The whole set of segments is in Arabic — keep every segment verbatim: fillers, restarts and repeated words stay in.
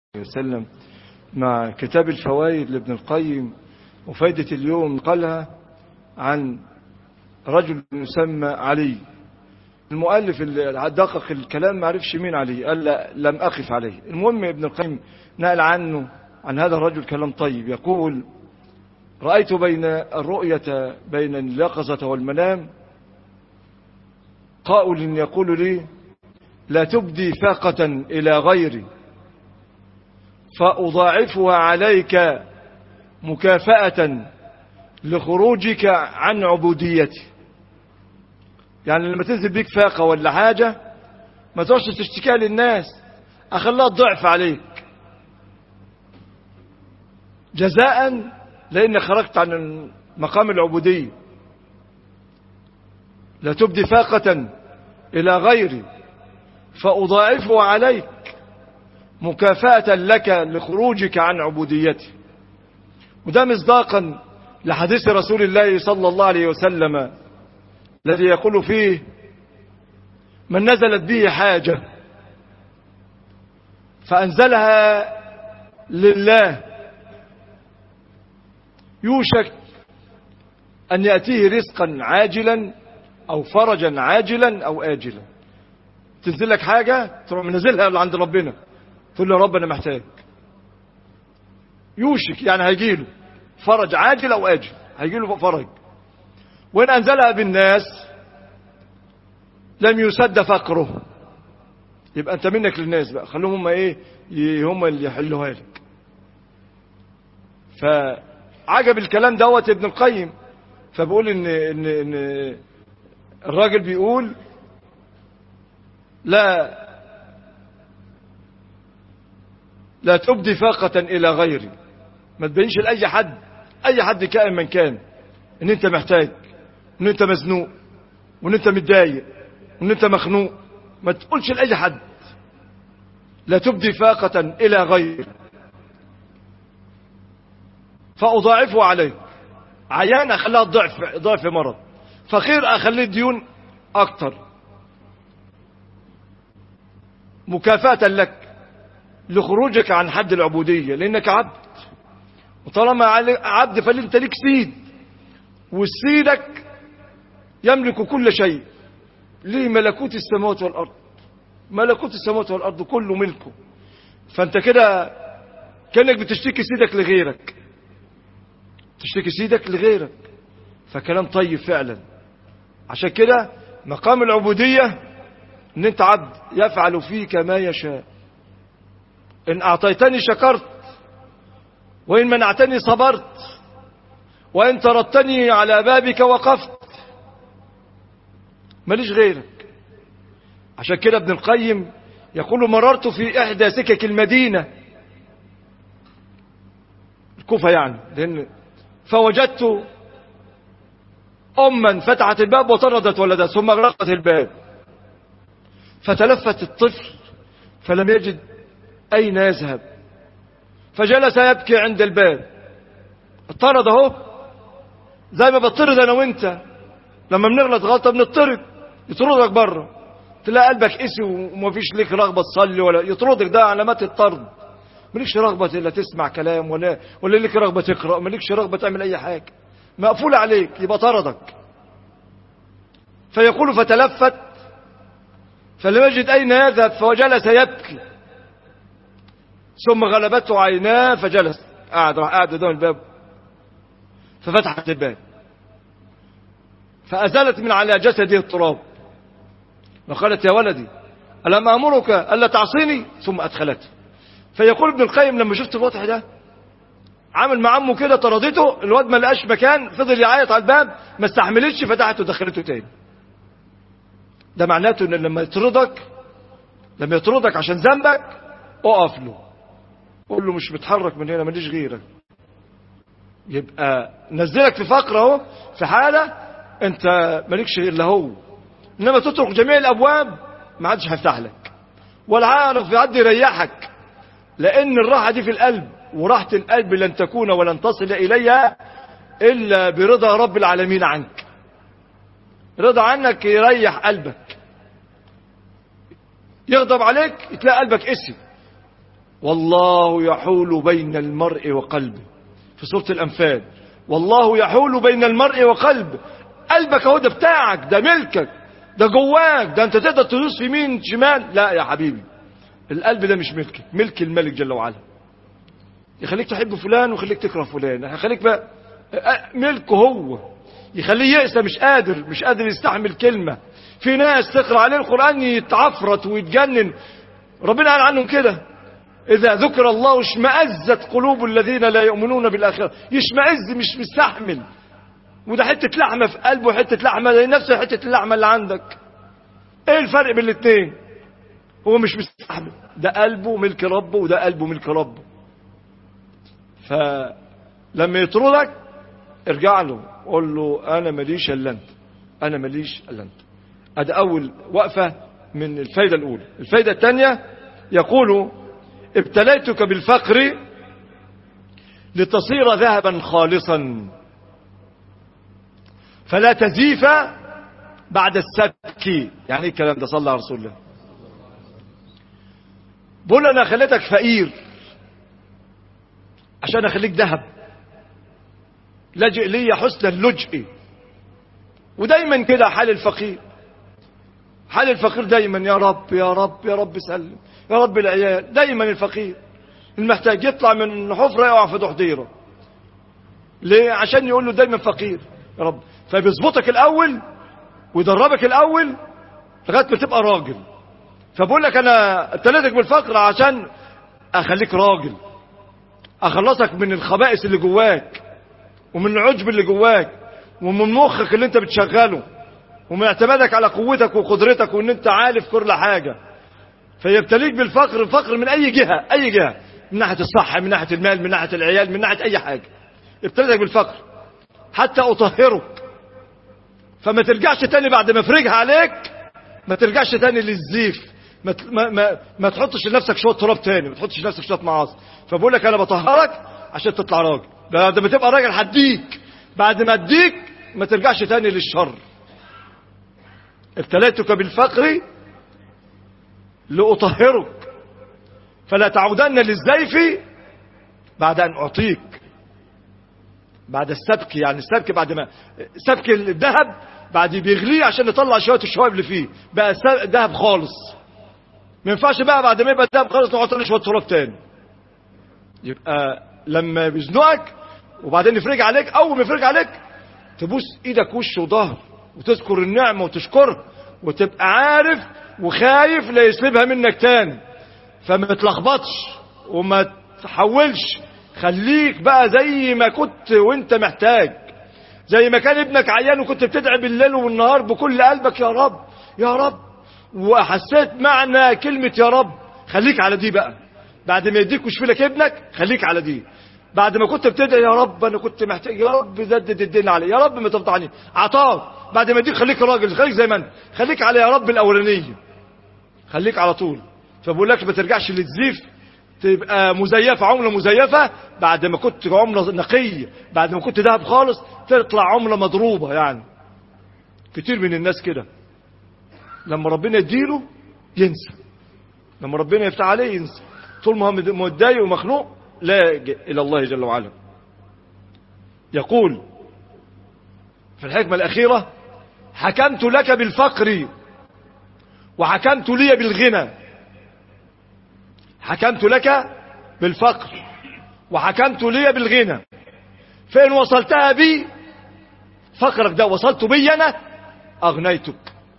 وسلم مع كتاب الفوائد لابن القيم. وفائدة اليوم قالها عن رجل يسمى علي. المؤلف اللي دقق الكلام ما عرفش مين علي، قال لا لم أقف عليه. المهم ابن القيم نقل عنه عن هذا الرجل كلام طيب، يقول: رأيت بين الرؤية بين اليقظة والمنام قائل يقول لي: لا تبدي فاقة إلى غيري فأضاعفها عليك مكافأة لخروجك عن عبوديتي. يعني لما تنزل بيك فاقة ولا حاجة ما تروحش تشتكيها للناس، أخليها الضعف عليك جزاء لأنك خرجت عن مقام العبودية. لا تبدي فاقة إلى غيري فأضاعفها عليك مكافأة لك لخروجك عن عبوديتي. وده مصداقا لحديث رسول الله صلى الله عليه وسلم الذي يقول فيه: من نزلت به حاجة فأنزلها لله يوشك أن يأتيه رزقا عاجلا أو فرجا عاجلا أو آجلا. تنزل لك حاجة تروح منزلها عند ربنا، تقول له: رب أنا محتاج. يوشك يعني هيجيله فرج عاجل أو آجل، هيجيله فرج. وإن أنزلها بالناس لم يسد فقره، يبقى أنت منك للناس بقى، خلوهم هم إيه هم اللي يحلوها لك. فعجب الكلام دوت ابن القيم، فبقول إن, إن, إن الراجل بيقول: لا لا تبدي فاقة إلى غيري، ما تبينش لأي حد، أي حد كائن من كان، إن أنت محتاج، إن أنت مزنوق، وإن أنت متضايق، وإن أنت مخنوق. ما تقولش لأي حد. لا تبدي فاقة إلى غيري فأضاعفه عليك. عيان أخليها ضعف ضعف مرض، فقير أخليه ديون أكتر، مكافأة لك لخروجك عن حد العبودية، لأنك عبد. وطالما عبد فأنت لك سيد، والسيدك يملك كل شيء، ليه ملكوت السماوات والأرض، ملكوت السماوات والأرض كله ملكه. فأنت كده كأنك بتشتكي سيدك لغيرك، تشتكي سيدك لغيرك. فكلام طيب فعلا. عشان كده مقام العبودية ان انت عبد يفعل فيك ما يشاء. ان اعطيتني شكرت، وان منعتني صبرت، وان طردتني على بابك وقفت. ماليش غيرك. عشان كده ابن القيم يقول: مررت في احدى سكك المدينة، الكوفة يعني، لان فوجدت أما فتحت الباب وطردت ولدها ثم أغلقت الباب. فتلفت الطفل فلم يجد أين يذهب، فجلس يبكي عند الباب. اطرد اهو، زي ما بطرد أنا وانت لما بنغلط غلطة بنطرد، يطردك بره، تلاقي قلبك قسي ومفيش ليك رغبة تصلي ولا يطردك. ده علامات الطرد. مالكش رغبة إلا تسمع كلام، ولا ولا ليك رغبة تقرأ، مالكش رغبة تعمل أي حاجة، مقفول عليك، يبقى طردك. فيقول: فتلفت فلم يجد أين يذهب فجلس يبكي، ثم غلبته عيناه فجلس، قاعد راح قاعد قدام الباب. ففتحت الباب فأزالت من على جسده التراب، وقالت: يا ولدي ألم أمرك ألا تعصيني؟ ثم أدخلته. فيقول ابن القيم: لما شفت الوضع ده عامل مع عمه كده، طردته، الواد ما لقاش مكان، فضل يعيط على الباب، ما استحملتش، فتحته ودخلته تاني. ده معناته ان لما يطردك، لما يطردك عشان ذنبك، اقف له، قول له: مش متحرك من هنا، ماليش غيرك. يبقى نزلك في فقر اهو، في حاله انت مالكش الا هو. انما تترك جميع الابواب ما حدش هيفتح لك، ولا عارف في حد يريحك، لان الراحه دي في القلب، وراحة القلب لن تكون ولن تصل إليها إلا برضا رب العالمين عنك. رضا عنك يريح قلبك، يغضب عليك تلاقي قلبك قسي، والله يحول بين المرء وقلبه في سورة الأنفال. والله يحول بين المرء وقلبه. قلبك اهو ده بتاعك، ده ملكك، ده جواك، ده انت تقدر تدوس في يمين شمال. لا يا حبيبي، القلب ده مش ملكك، ملك الملك جل وعلا. يخليك تحب فلان ويخليك تكره فلان، يخليك بقى ملكه هو، يخليه يأسى مش قادر مش قادر يستحمل كلمة. في ناس تقرأ عليه القرآن يتعفرت ويتجنن، ربنا قال عنهم كده: إذا ذكر الله اشمأزت قلوب الذين لا يؤمنون بالآخرة. يشمئز مش مستحمل، وده حتة لحمة في قلبه، حتة لحمة زي نفس حتة اللحمة اللي عندك. ايه الفرق بين الاثنين؟ هو مش مستحمل، ده قلبه ملك ربه وده قلبه ملك ربه. فلما يطردك ارجع له قول له انا ماليش الا انت، انا ماليش الا انت. ادي اول وقفة من الفايدة الاولى. الفايدة الثانية يقول: ابتليتك بالفقر لتصير ذهبا خالصا فلا تزيف بعد السبك. يعني ايه الكلام ده؟ صلى على رسول الله. بقول انا خليتك فقير عشان اخليك ذهب. لجئ لي حسن اللجئ. ودايما كده حال الفقير، حال الفقير دايما: يا رب يا رب يا رب سلم، يا رب العيال. دايما الفقير المحتاج يطلع من حفرة يقع في تحضيره. ليه؟ عشان يقول له دايما فقير يا رب. فبيظبطك الاول ويدربك الاول لغايه ما تبقى راجل. فبقول لك انا ابتليتك بالفقر عشان اخليك راجل، اخلصك من الخبائث اللي جواك ومن العجب اللي جواك ومن مخك اللي انت بتشغله ومن اعتمادك على قوتك وقدرتك وان انت عارف كل حاجة. فيبتليك بالفقر، الفقر من اي جهة، اي جهة، من ناحية الصحة، من ناحية المال، من ناحية العيال، من ناحية اي حاجة. ابتليتك بالفقر حتى اطهرك، فما ترجعش تاني بعد ما افرجها عليك، ما ترجعش تاني للزيف، ما, ما, ما, ما تحطش لنفسك شوية تراب تاني، ما تحطش لنفسك شوية معاصي. فبقول لك انا بطهرك عشان تطلع راجل. بعد ما تبقى راجل هديك، بعد ما اديك ما ترجعش تاني للشر. ابتليتك بالفقر لأطهرك فلا تعودن للزيف بعد أن أعطيك. بعد السبك، يعني السبك بعد ما سبك الذهب بعد بيغليه عشان نطلع شوية الشوائب اللي فيه بقى ذهب خالص. ما ينفعش بقى بعد ما يبقى ذهب خالص نحط له شوية تراب تاني. يبقى لما بيزنقك وبعدين يفرج عليك، اول ما يفرج عليك تبوس ايدك وش وظهر وتذكر النعمة وتشكرها وتبقى عارف وخايف لا يسلبها منك تاني. فما تلخبطش وما تحولش، خليك بقى زي ما كنت وانت محتاج، زي ما كان ابنك عيان وكنت بتدعي بالليل والنهار بكل قلبك: يا رب يا رب، وحسيت معنى كلمة يا رب. خليك على دي بقى بعد ما يديك ويشفي لك ابنك، خليك على دي. بعد ما كنت بتدعي: يا رب انا كنت محتاج، يا رب زدد الدين علي، يا رب ما تفضحني، عطاك. بعد ما يديك خليك راجل، خليك زي ما انت، خليك على يا رب الاولانيه، خليك على طول. فبقول لك ما ترجعش للزيف، تبقى مزيفه، عمله مزيفه. بعد ما كنت عمله نقيه، بعد ما كنت ذهب خالص، تطلع عمله مضروبه. يعني كتير من الناس كده لما ربنا يديله ينسى، لما ربنا يفتح عليه ينسى. طول ما هو متضايق ومخنوق لاجئ الى الله جل وعلا. يقول في الحكمة الأخيرة: حكمت لك بالفقر وحكمت لي بالغنى. حكمت لك بالفقر وحكمت لي بالغنى، فإن وصلتها بي، فقرك ده وصلت بي أنا، أغنيتك.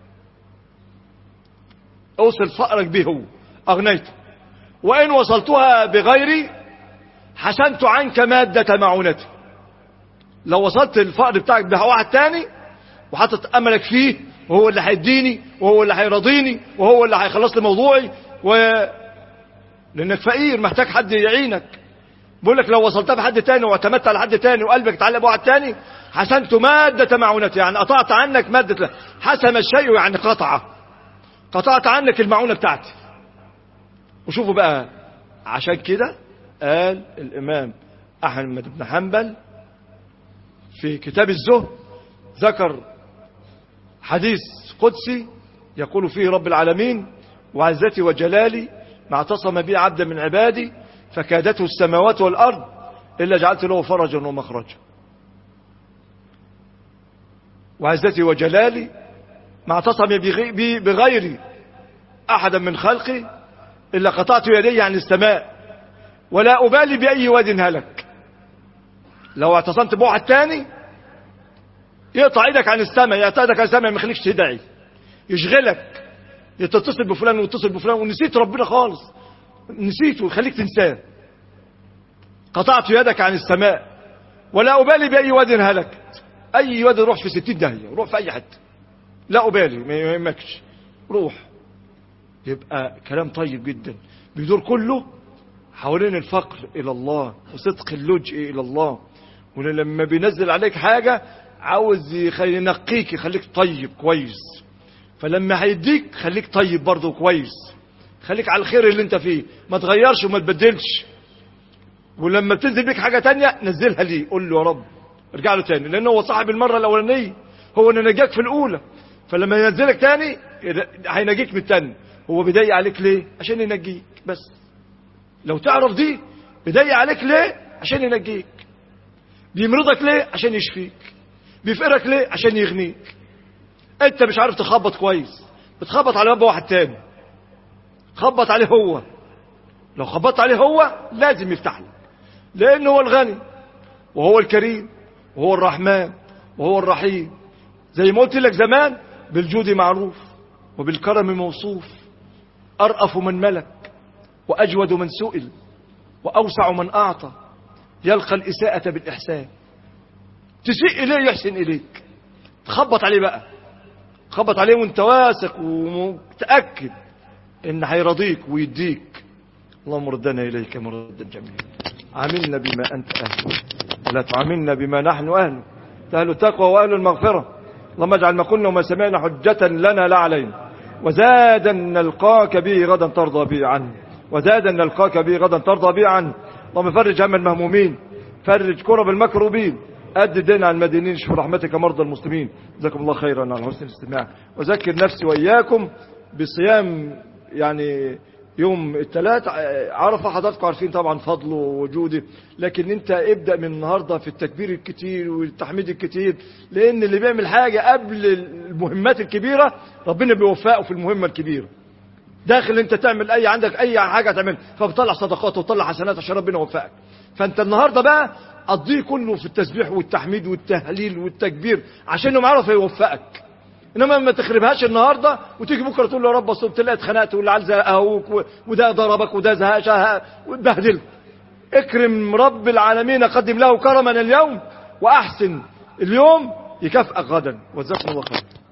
أوصل فقرك به هو، أغنيتك. وإن وصلتها بغيري، حسنت عنك مادة معونتي. لو وصلت الفقر بتاعك بواحد تاني وحطت املك فيه وهو اللي هيديني وهو اللي هيرضيني وهو اللي هيخلص لي موضوعي، و لانك فقير محتاج حد يعينك. بقول لك لو وصلتها بحد تاني واعتمدت على حد تاني وقلبك اتعلق بواحد تاني، حسنت مادة معونتي، يعني قطعت عنك مادة. حسم الشيء يعني قطعه، قطعت عنك المعونة بتاعتي. وشوفوا بقى، عشان كده قال الامام احمد بن حنبل في كتاب الزهد، ذكر حديث قدسي يقول فيه رب العالمين: وعزتي وجلالي ما اعتصم بي عبدا من عبادي فكادته السماوات والأرض إلا جعلت له فرجا ومخرجا. وعزتي وجلالي ما اعتصم بي بغيري أحدا من خلقي إلا قطعت يدي عن السماء ولا أبالي بأي واد هلك. لو اعتصمت بواحد تاني يقطع ايدك عن السماء، يقطع ايدك عن السماء، ما يخليكش تدعي، يشغلك، يتصل بفلان ويتصل بفلان ونسيت ربنا خالص، نسيته ويخليك تنساه. قطعت يدك عن السماء ولا أبالي بأي واد هلك. أي واد روح في ستين داهية، روح في أي حد، لا أبالي، ما يهمكش، روح. يبقى كلام طيب جدا بيدور كله حوالين الفقر إلى الله وصدق اللجئ إلى الله. ولما بينزل عليك حاجة عاوز ينقيك يخليك طيب كويس، فلما هيديك خليك طيب برضه كويس، خليك على الخير اللي انت فيه، ما تغيرش وما تبدلش. ولما بتنزل بيك حاجة تانية نزلها ليه، قول له يا رب، ارجع له تاني، لانه هو صاحب المرة الاولانية، هو اللي نجاك في الاولى، فلما ينزلك تاني هينجيك من التاني. هو بيضيق عليك ليه؟ عشان ينجيك بس. لو تعرف دي، بيضيق عليك ليه؟ عشان ينجيك. بيمرضك ليه؟ عشان يشفيك. بيفقرك ليه؟ عشان يغنيك. انت مش عارف تخبط كويس، بتخبط على باب واحد تاني، خبط عليه هو. لو خبطت عليه هو لازم يفتح لك، لانه هو الغني وهو الكريم وهو الرحمن وهو الرحيم. زي ما قلت لك زمان، بالجود معروف وبالكرم موصوف، أرأف من ملك وأجود من سئل وأوسع من أعطى، يلقى الإساءة بالإحسان. تسيء إليه يحسن إليك، تخبط عليه بقى، تخبط عليه وانت واثق ومتأكد إن هيرضيك ويديك. اللهم ردنا إليك مردا جميلا، عاملنا بما أنت أهل ولا تعاملنا بما نحن أهل، أهل التقوى وأهل المغفرة. اللهم اجعل ما قلنا وما سمعنا حجة لنا لا علينا، وزادا نلقاك به غدا ترضى به عنه، وزادا نلقاك به غدا ترضى به عنه. اللهم فرج هم المهمومين، فرج كرب المكروبين، أد الدين على المدينين، اشف رحمتك مرضى المسلمين. جزاكم الله خيرا على حسن الاستماع. وذكر نفسي وإياكم بصيام يعني يوم الثلاث عرفة. حضراتكم عارفين طبعا فضله ووجوده، لكن انت ابدأ من النهاردة في التكبير الكتير والتحميد الكتير، لان اللي بيعمل حاجة قبل المهمات الكبيرة ربنا بيوفقه في المهمة الكبيرة. داخل انت تعمل اي عندك اي حاجة تعمل، فبتطلع صدقات وتطلع حسنات عشان ربنا يوفقك. فانت النهاردة بقى قضيه كله في التسبيح والتحميد والتهليل والتكبير عشان انه عارف يوفقك. انما ما تخربهاش النهارده وتيجي بكره تقول له يا رب اصل تلاقي اتخنقت والعيال زهقوك وده ضربك وده زهق وبهدلك. اكرم رب العالمين، قدم له كرما اليوم واحسن اليوم يكافئك غدا. وجزاكم الله خير.